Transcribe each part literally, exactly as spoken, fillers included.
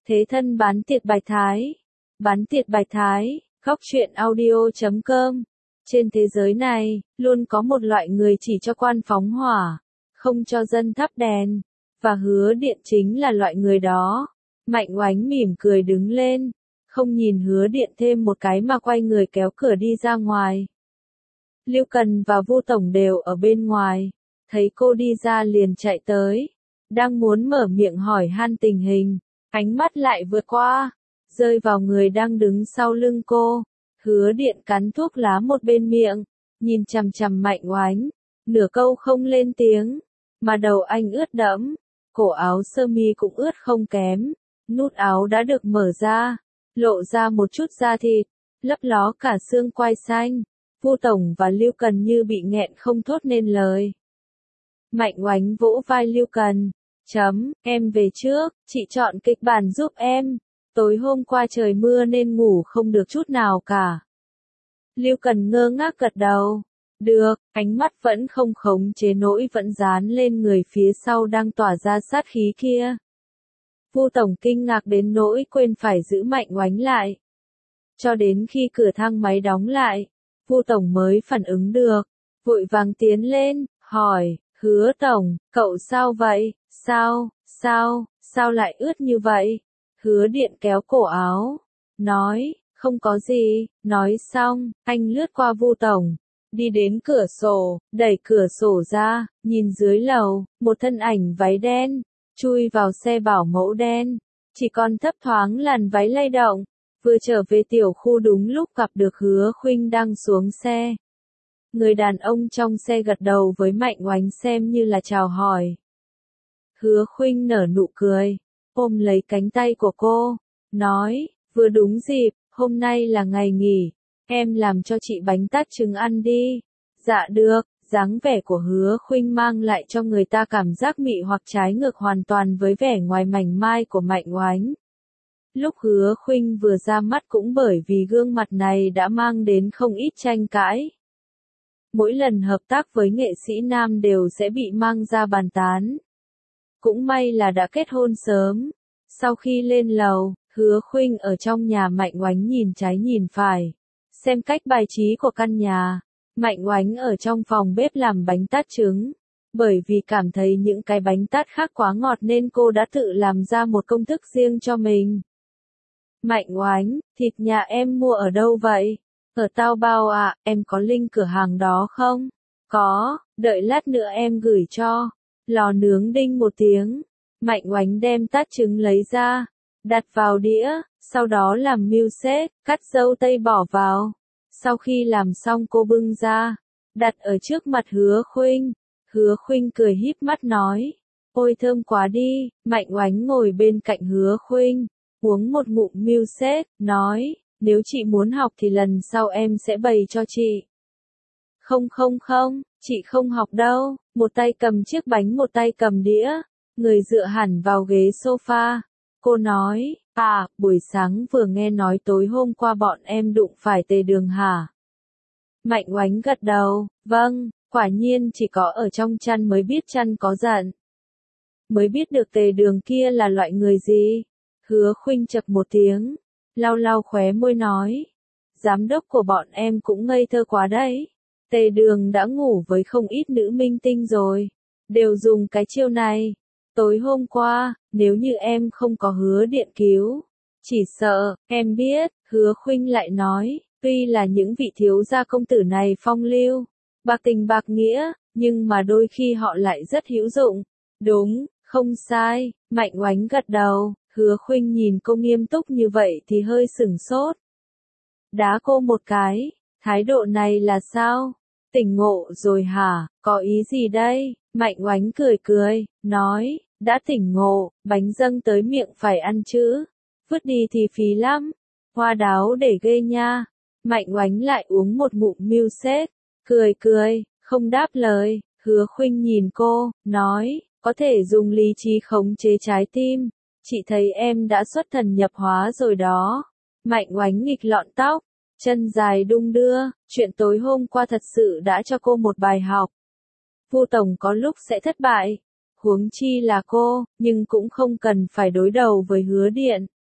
Thế thân bán tiệt Bạch Thái. Bán tiệt Bạch Thái, góc truyện audio chấm com. Trên thế giới này, luôn có một loại người chỉ cho quan phóng hỏa, không cho dân thắp đèn. Và Hứa Điện chính là loại người đó. Mạnh Oánh mỉm cười đứng lên, không nhìn Hứa Điện thêm một cái mà quay người kéo cửa đi ra ngoài. Lưu Cần và Vu Tổng đều ở bên ngoài, thấy cô đi ra liền chạy tới, đang muốn mở miệng hỏi han tình hình, ánh mắt lại vượt qua, rơi vào người đang đứng sau lưng cô. Hứa Điện cắn thuốc lá một bên miệng, nhìn chằm chằm Mạnh Oánh, nửa câu không lên tiếng, mà đầu anh ướt đẫm, cổ áo sơ mi cũng ướt không kém, nút áo đã được mở ra, lộ ra một chút da thịt, lấp ló cả xương quai xanh. Vu Tổng và Lưu Cần như bị nghẹn không thốt nên lời. Mạnh Oánh vỗ vai Lưu Cần, chấm, em về trước, chị chọn kịch bản giúp em, tối hôm qua trời mưa nên ngủ không được chút nào cả. Lưu Cần ngơ ngác gật đầu, được, ánh mắt vẫn không khống chế nổi vẫn dán lên người phía sau đang tỏa ra sát khí kia. Vu Tổng kinh ngạc đến nỗi quên phải giữ Mạnh Oánh lại. Cho đến khi cửa thang máy đóng lại, Vu Tổng mới phản ứng được, vội vàng tiến lên, hỏi, Hứa Tổng, cậu sao vậy, sao, sao, sao lại ướt như vậy? Hứa Điện kéo cổ áo, nói, không có gì, nói xong, anh lướt qua Vu Tổng, đi đến cửa sổ, đẩy cửa sổ ra, nhìn dưới lầu, một thân ảnh váy đen, chui vào xe bảo mẫu đen, chỉ còn thấp thoáng làn váy lay động. Vừa trở về tiểu khu đúng lúc gặp được Hứa Khuynh đang xuống xe. Người đàn ông trong xe gật đầu với Mạnh Oánh xem như là chào hỏi. Hứa Khuynh nở nụ cười, ôm lấy cánh tay của cô, nói, vừa đúng dịp, hôm nay là ngày nghỉ, em làm cho chị bánh tát trứng ăn đi. Dạ được, dáng vẻ của Hứa Khuynh mang lại cho người ta cảm giác mị hoặc trái ngược hoàn toàn với vẻ ngoài mảnh mai của Mạnh Oánh. Lúc Hứa Khuynh vừa ra mắt cũng bởi vì gương mặt này đã mang đến không ít tranh cãi. Mỗi lần hợp tác với nghệ sĩ nam đều sẽ bị mang ra bàn tán. Cũng may là đã kết hôn sớm. Sau khi lên lầu, Hứa Khuynh ở trong nhà Mạnh Oánh nhìn trái nhìn phải, xem cách bài trí của căn nhà. Mạnh Oánh ở trong phòng bếp làm bánh tát trứng. Bởi vì cảm thấy những cái bánh tát khác quá ngọt nên cô đã tự làm ra một công thức riêng cho mình. Mạnh Oánh, thịt nhà em mua ở đâu vậy? Ở Tao Bao ạ, à, em có link cửa hàng đó không? Có, đợi lát nữa em gửi cho. Lò nướng đinh một tiếng. Mạnh Oánh đem tát trứng lấy ra, đặt vào đĩa, sau đó làm milkshake, cắt dâu tây bỏ vào. Sau khi làm xong cô bưng ra, đặt ở trước mặt Hứa Khuynh. Hứa Khuynh cười híp mắt nói, ôi thơm quá đi. Mạnh Oánh ngồi bên cạnh Hứa Khuynh, uống một ngụm milkshake, nói, nếu chị muốn học thì lần sau em sẽ bày cho chị. Không không không, chị không học đâu. Một tay cầm chiếc bánh một tay cầm đĩa, người dựa hẳn vào ghế sofa. Cô nói, à, buổi sáng vừa nghe nói tối hôm qua bọn em đụng phải Tề Đường hả? Mạnh Oánh gật đầu, vâng, quả nhiên chỉ có ở trong chăn mới biết chăn có giận. Mới biết được Tề Đường kia là loại người gì. Hứa Khuynh chậc một tiếng, lau lau khóe môi nói, giám đốc của bọn em cũng ngây thơ quá đấy. Tề Đường đã ngủ với không ít nữ minh tinh rồi, đều dùng cái chiêu này. Tối hôm qua, nếu như em không có Hứa Điện cứu, chỉ sợ, em biết. Hứa Khuynh lại nói, tuy là những vị thiếu gia công tử này phong lưu, bạc tình bạc nghĩa, nhưng mà đôi khi họ lại rất hữu dụng. Đúng, không sai. Mạnh Oánh gật đầu. Hứa Khuynh nhìn cô nghiêm túc như vậy thì hơi sửng sốt. Đá cô một cái, thái độ này là sao? Tỉnh ngộ rồi hả? Có ý gì đây? Mạnh Oánh cười cười, nói, đã tỉnh ngộ, bánh dâng tới miệng phải ăn chứ. Vứt đi thì phí lắm. Hoa đáo để ghê nha. Mạnh Oánh lại uống một ngụm milkshake, cười cười, không đáp lời. Hứa Khuynh nhìn cô, nói, có thể dùng lý trí khống chế trái tim. Chị thấy em đã xuất thần nhập hóa rồi đó. Mạnh Oánh nghịch lọn tóc, chân dài đung đưa, chuyện tối hôm qua thật sự đã cho cô một bài học. Vu Tổng có lúc sẽ thất bại, huống chi là cô, nhưng cũng không cần phải đối đầu với Hứa Điện.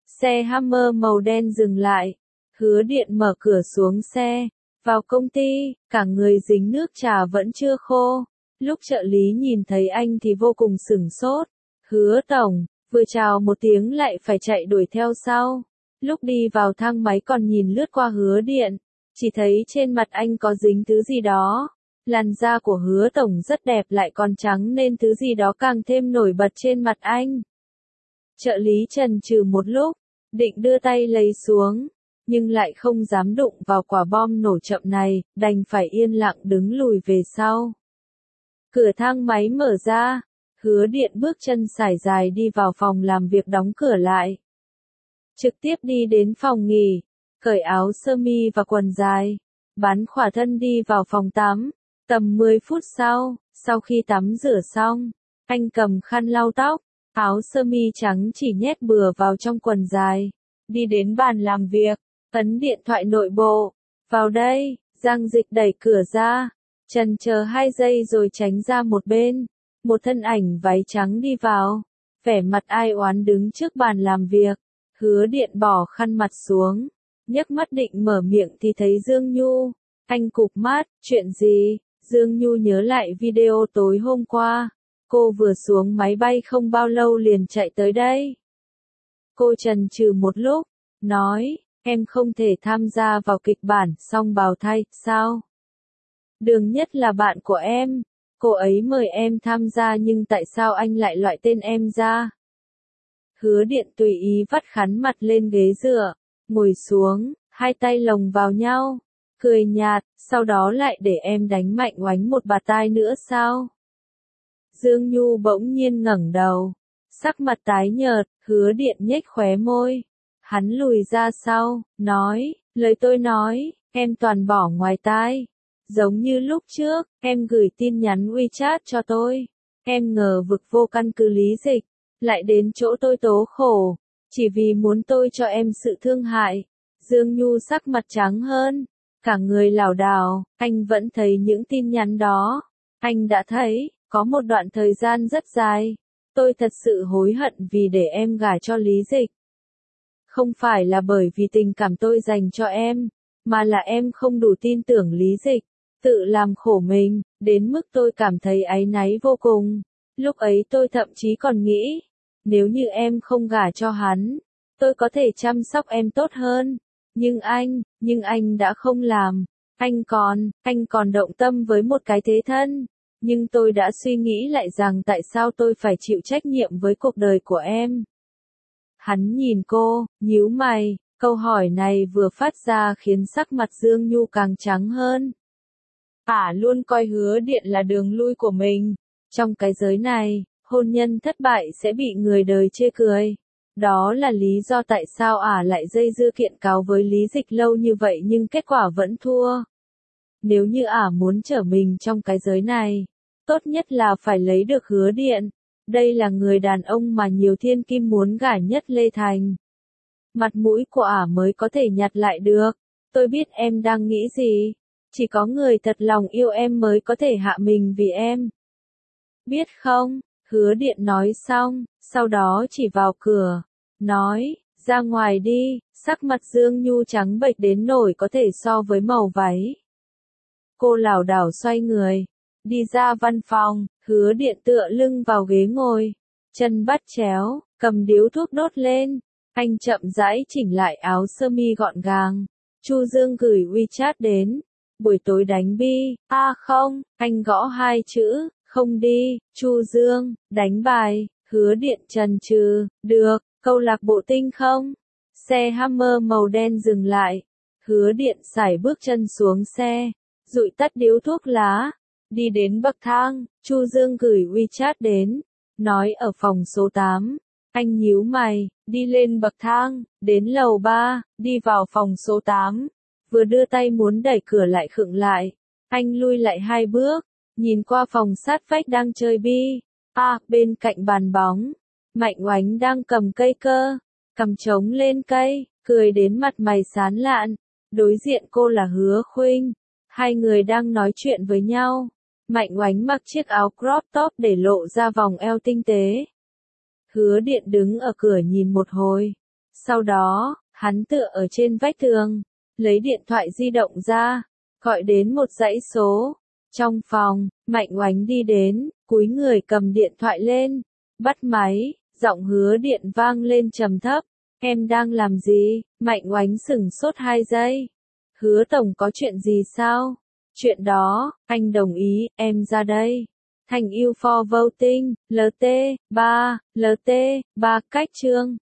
Xe Hummer màu đen dừng lại. Hứa Điện mở cửa xuống xe. Vào công ty, cả người dính nước trà vẫn chưa khô. Lúc trợ lý nhìn thấy anh thì vô cùng sửng sốt. Hứa tổng, vừa chào một tiếng lại phải chạy đuổi theo sau. Lúc đi vào thang máy còn nhìn lướt qua Hứa Điện. Chỉ thấy trên mặt anh có dính thứ gì đó. Làn da của Hứa tổng rất đẹp lại còn trắng nên thứ gì đó càng thêm nổi bật trên mặt anh. Trợ lý chần chừ một lúc, định đưa tay lấy xuống, nhưng lại không dám đụng vào quả bom nổ chậm này, đành phải yên lặng đứng lùi về sau. Cửa thang máy mở ra, Hứa Điện bước chân sải dài đi vào phòng làm việc đóng cửa lại. Trực tiếp đi đến phòng nghỉ, cởi áo sơ mi và quần dài, bán khỏa thân đi vào phòng tắm. Tầm mười phút sau, sau khi tắm rửa xong, anh cầm khăn lau tóc, áo sơ mi trắng chỉ nhét bừa vào trong quần dài, đi đến bàn làm việc, ấn điện thoại nội bộ. Vào đây, Giang Dịch đẩy cửa ra, chần chờ hai giây rồi tránh ra một bên. Một thân ảnh váy trắng đi vào, vẻ mặt ai oán đứng trước bàn làm việc. Hứa Điện bỏ khăn mặt xuống, nhấc mắt định mở miệng thì thấy Dương Nhu. Anh cụp mắt, chuyện gì? Dương Nhu nhớ lại video tối hôm qua. Cô vừa xuống máy bay không bao lâu liền chạy tới đây. Cô chần chừ một lúc, nói, em không thể tham gia vào kịch bản Song Bào Thai, sao? Đường Nhất là bạn của em, cô ấy mời em tham gia nhưng tại sao anh lại loại tên em ra? Hứa Điện tùy ý vắt khăn mặt lên ghế dựa, ngồi xuống, hai tay lồng vào nhau, cười nhạt, sau đó lại để em đánh Mạnh Oánh một bạt tai nữa sao? Dương Nhu bỗng nhiên ngẩng đầu, sắc mặt tái nhợt. Hứa Điện nhếch khóe môi. Hắn lùi ra sau, nói, lời tôi nói, em toàn bỏ ngoài tai. Giống như lúc trước, em gửi tin nhắn WeChat cho tôi. Em ngờ vực vô căn cứ Lý Dịch, lại đến chỗ tôi tố khổ, chỉ vì muốn tôi cho em sự thương hại. Dương Nhu sắc mặt trắng hơn, cả người lảo đảo, anh vẫn thấy những tin nhắn đó. Anh đã thấy, có một đoạn thời gian rất dài. Tôi thật sự hối hận vì để em gả cho Lý Dịch. Không phải là bởi vì tình cảm tôi dành cho em, mà là em không đủ tin tưởng Lý Dịch, tự làm khổ mình, đến mức tôi cảm thấy áy náy vô cùng. Lúc ấy tôi thậm chí còn nghĩ, nếu như em không gả cho hắn, tôi có thể chăm sóc em tốt hơn. Nhưng anh, nhưng anh đã không làm. Anh còn, anh còn động tâm với một cái thế thân. Nhưng tôi đã suy nghĩ lại rằng tại sao tôi phải chịu trách nhiệm với cuộc đời của em. Hắn nhìn cô, nhíu mày, câu hỏi này vừa phát ra khiến sắc mặt Dương Nhu càng trắng hơn. Ả luôn coi Hứa Điện là đường lui của mình. Trong cái giới này, hôn nhân thất bại sẽ bị người đời chê cười. Đó là lý do tại sao Ả lại dây dưa kiện cáo với Lý Dịch lâu như vậy nhưng kết quả vẫn thua. Nếu như Ả muốn trở mình trong cái giới này, tốt nhất là phải lấy được Hứa Điện. Đây là người đàn ông mà nhiều thiên kim muốn gả nhất Lê Thành. Mặt mũi của Ả mới có thể nhặt lại được. Tôi biết em đang nghĩ gì. Chỉ có người thật lòng yêu em mới có thể hạ mình vì em. Biết không? Hứa Điện nói xong, sau đó chỉ vào cửa. Nói, ra ngoài đi. Sắc mặt Dương Nhu trắng bệch đến nổi có thể so với màu váy. Cô lảo đảo xoay người, đi ra văn phòng. Hứa Điện tựa lưng vào ghế ngồi, chân bắt chéo, cầm điếu thuốc đốt lên. Anh chậm rãi chỉnh lại áo sơ mi gọn gàng. Chu Dương gửi WeChat đến. Buổi tối đánh bi. À không, anh gõ hai chữ, không đi. Chu Dương, đánh bài. Hứa Điện chần chừ, được, câu lạc bộ Tinh không? Xe Hummer màu đen dừng lại. Hứa Điện sải bước chân xuống xe, dụi tắt điếu thuốc lá. Đi đến bậc thang, Chu Dương gửi WeChat đến, nói ở phòng số tám. Anh nhíu mày, đi lên bậc thang, đến lầu ba, đi vào phòng số tám. Vừa đưa tay muốn đẩy cửa lại khựng lại. Anh lui lại hai bước, nhìn qua phòng sát vách đang chơi bi. À, bên cạnh bàn bóng, Mạnh Oánh đang cầm cây cơ, cầm trống lên cây, cười đến mặt mày sán lạn. Đối diện cô là Hứa Khuynh. Hai người đang nói chuyện với nhau. Mạnh Oánh mặc chiếc áo crop top để lộ ra vòng eo tinh tế. Hứa Điện đứng ở cửa nhìn một hồi, Sau đó, hắn tựa ở trên vách tường, lấy điện thoại di động ra, gọi đến một dãy số. Trong phòng, Mạnh Oánh đi đến, cúi người cầm điện thoại lên, bắt máy, giọng Hứa Điện vang lên trầm thấp. Em đang làm gì? Mạnh Oánh sửng sốt hai giây. Hứa tổng có chuyện gì sao? Chuyện đó, anh đồng ý, em ra đây. Thành yêu for voting, lờ tê, ba, lờ tê, ba cách chương.